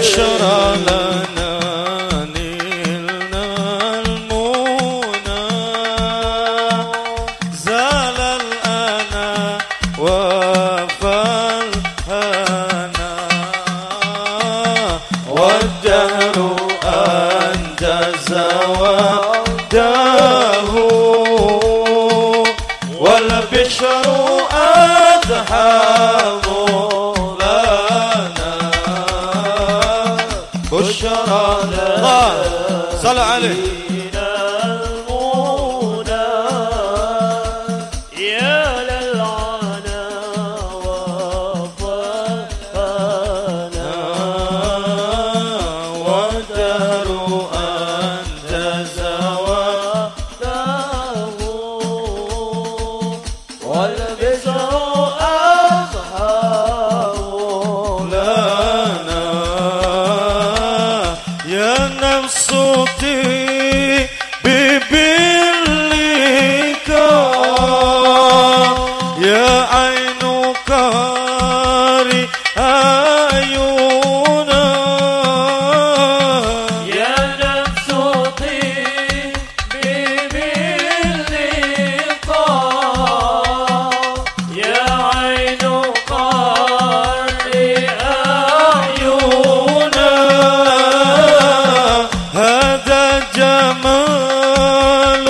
بشرى لنا نلنا المنى زال الأنا وفى الهنا والدهر أنجز وده والبشر أذهب لنا بشرى لنا صل عليه صوتي ببلك يا عين كاري عيونا يا نفسي ببلك يا عين كاري عيونا جمال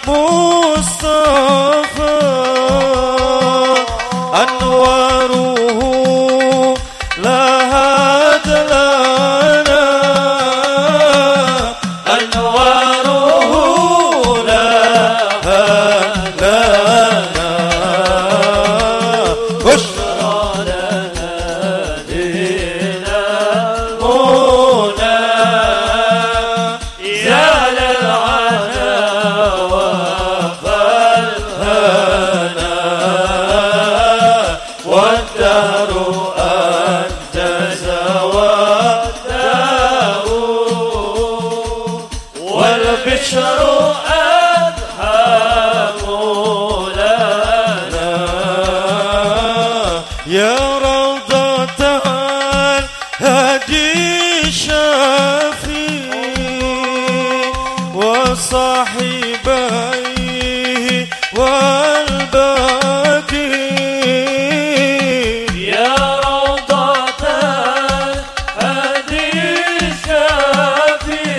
المصطفى أنواره لها دلالة أنواره لها دلالة بشرى لنا دينا المنى زال العنا وفى الهنا والدهر أنجز وده والبشر أذهب لنا يا روضة الهدي الشافي وصاحبيه والباقي يا روضة الهدي الشافي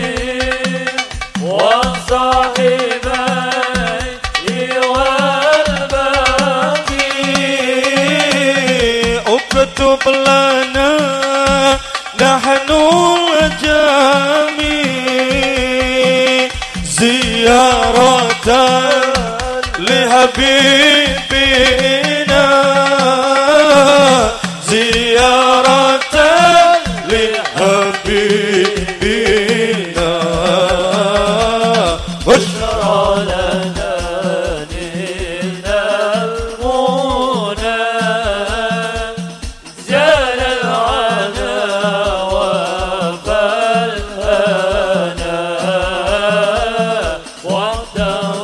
وصاحبيه والباقي اكتب لنا نحن الجميع زيارة لحبيبنا زيارة لحبيبنا بشرى لنا نلنا المنى زال العنا وفى الهنا وحده